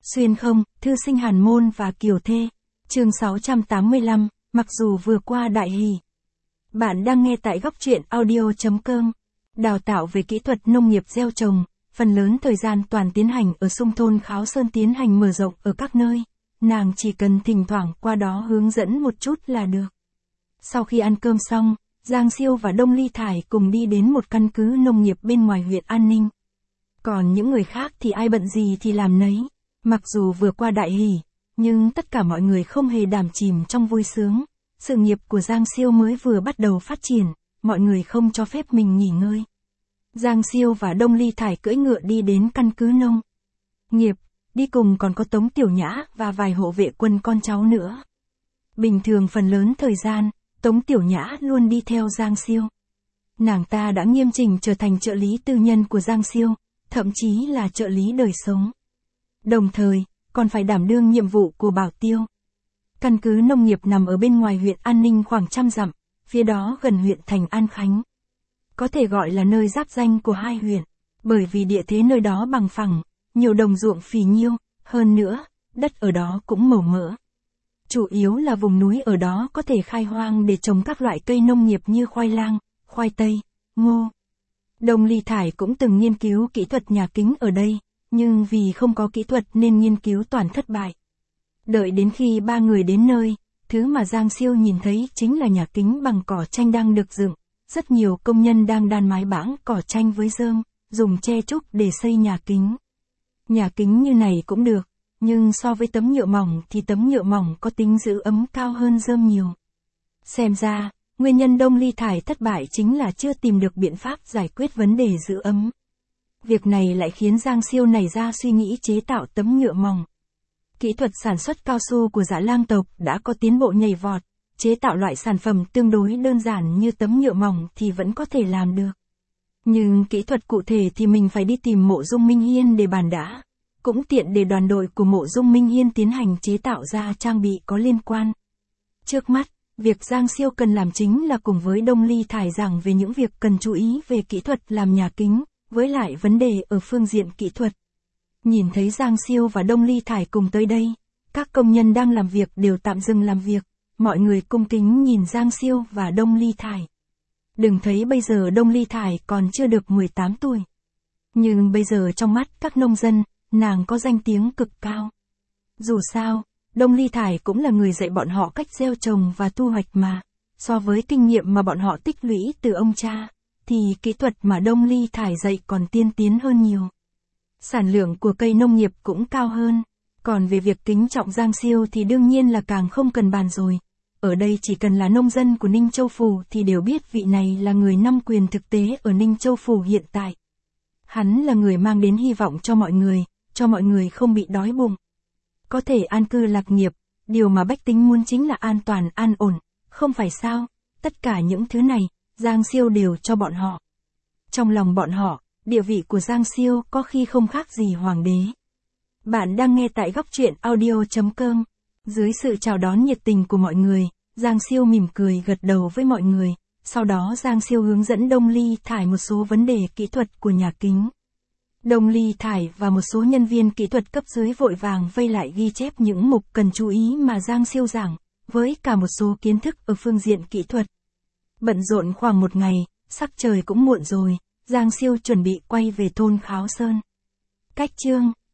Xuyên không, thư sinh Hàn Môn và Kiều Thê. Chương 685, mặc dù vừa qua đại hỷ. Bạn đang nghe tại góc truyện audio.com. Đào tạo về kỹ thuật nông nghiệp gieo trồng, phần lớn thời gian toàn tiến hành ở xung thôn Kháo Sơn, tiến hành mở rộng ở các nơi. Nàng chỉ cần thỉnh thoảng qua đó hướng dẫn một chút là được. Sau khi ăn cơm xong, Giang Siêu và Đông Ly Thải cùng đi đến một căn cứ nông nghiệp bên ngoài huyện An Ninh. Còn những người khác thì ai bận gì thì làm nấy. Mặc dù vừa qua đại hỷ, nhưng tất cả mọi người không hề đắm chìm trong vui sướng. Sự nghiệp của Giang Siêu mới vừa bắt đầu phát triển, mọi người không cho phép mình nghỉ ngơi. Giang Siêu và Đông Ly Thải cưỡi ngựa đi đến căn cứ nông nghiệp, đi cùng còn có Tống Tiểu Nhã và vài hộ vệ quân con cháu nữa. Bình thường phần lớn thời gian, Tống Tiểu Nhã luôn đi theo Giang Siêu. Nàng ta đã nghiêm chỉnh trở thành trợ lý tư nhân của Giang Siêu, thậm chí là trợ lý đời sống. Đồng thời, còn phải đảm đương nhiệm vụ của bảo tiêu. Căn cứ nông nghiệp nằm ở bên ngoài huyện An Ninh khoảng 100 dặm, phía đó gần huyện thành An Khánh. Có thể gọi là nơi giáp ranh của hai huyện, bởi vì địa thế nơi đó bằng phẳng, nhiều đồng ruộng phì nhiêu, hơn nữa, đất ở đó cũng màu mỡ. Chủ yếu là vùng núi ở đó có thể khai hoang để trồng các loại cây nông nghiệp như khoai lang, khoai tây, ngô. Đông Ly Thải cũng từng nghiên cứu kỹ thuật nhà kính ở đây, nhưng vì không có kỹ thuật nên nghiên cứu toàn thất bại. Đợi đến khi ba người đến nơi, thứ mà Giang Siêu nhìn thấy chính là nhà kính bằng cỏ tranh đang được dựng. Rất nhiều công nhân đang đan mái bảng cỏ tranh với rơm, dùng tre trúc để xây nhà kính. Nhà kính như này cũng được, nhưng so với tấm nhựa mỏng thì tấm nhựa mỏng có tính giữ ấm cao hơn rơm nhiều. Xem ra, nguyên nhân Đông Ly Thải thất bại chính là chưa tìm được biện pháp giải quyết vấn đề giữ ấm. Việc này lại khiến Giang Siêu nảy ra suy nghĩ chế tạo tấm nhựa mỏng. Kỹ thuật sản xuất cao su của Dã Lang tộc đã có tiến bộ nhảy vọt, chế tạo loại sản phẩm tương đối đơn giản như tấm nhựa mỏng thì vẫn có thể làm được. Nhưng kỹ thuật cụ thể thì mình phải đi tìm Mộ Dung Minh Hiên để bàn đã, cũng tiện để đoàn đội của Mộ Dung Minh Hiên tiến hành chế tạo ra trang bị có liên quan. Trước mắt, việc Giang Siêu cần làm chính là cùng với Đông Ly Thải giảng về những việc cần chú ý về kỹ thuật làm nhà kính, với lại vấn đề ở phương diện kỹ thuật. Nhìn thấy Giang Siêu và Đông Ly Thải cùng tới đây, các công nhân đang làm việc đều tạm dừng làm việc, mọi người cung kính nhìn Giang Siêu và Đông Ly Thải. Đừng thấy bây giờ Đông Ly Thải còn chưa được 18 tuổi. Nhưng bây giờ trong mắt các nông dân, nàng có danh tiếng cực cao. Dù sao, Đông Ly Thải cũng là người dạy bọn họ cách gieo trồng và thu hoạch mà. So với kinh nghiệm mà bọn họ tích lũy từ ông cha, thì kỹ thuật mà Đông Ly Thải dạy còn tiên tiến hơn nhiều. Sản lượng của cây nông nghiệp cũng cao hơn. Còn về việc kính trọng Giang Siêu thì đương nhiên là càng không cần bàn rồi. Ở đây chỉ cần là nông dân của Ninh Châu Phủ thì đều biết vị này là người nắm quyền thực tế ở Ninh Châu Phủ hiện tại. Hắn là người mang đến hy vọng cho mọi người không bị đói bụng. Có thể an cư lạc nghiệp, điều mà bách tính muốn chính là an toàn an ổn, không phải sao? Tất cả những thứ này, Giang Siêu đều cho bọn họ. Trong lòng bọn họ, địa vị của Giang Siêu có khi không khác gì hoàng đế. Bạn đang nghe tại góc truyện audio.com. Dưới sự chào đón nhiệt tình của mọi người, Giang Siêu mỉm cười gật đầu với mọi người. Sau đó Giang Siêu hướng dẫn Đông Ly Thải một số vấn đề kỹ thuật của nhà kính. Đông Ly Thải và một số nhân viên kỹ thuật cấp dưới vội vàng vây lại ghi chép những mục cần chú ý mà Giang Siêu giảng, với cả một số kiến thức ở phương diện kỹ thuật. Bận rộn khoảng một ngày, sắc trời cũng muộn rồi, Giang Siêu chuẩn bị quay về thôn Kháo Sơn. Cách chương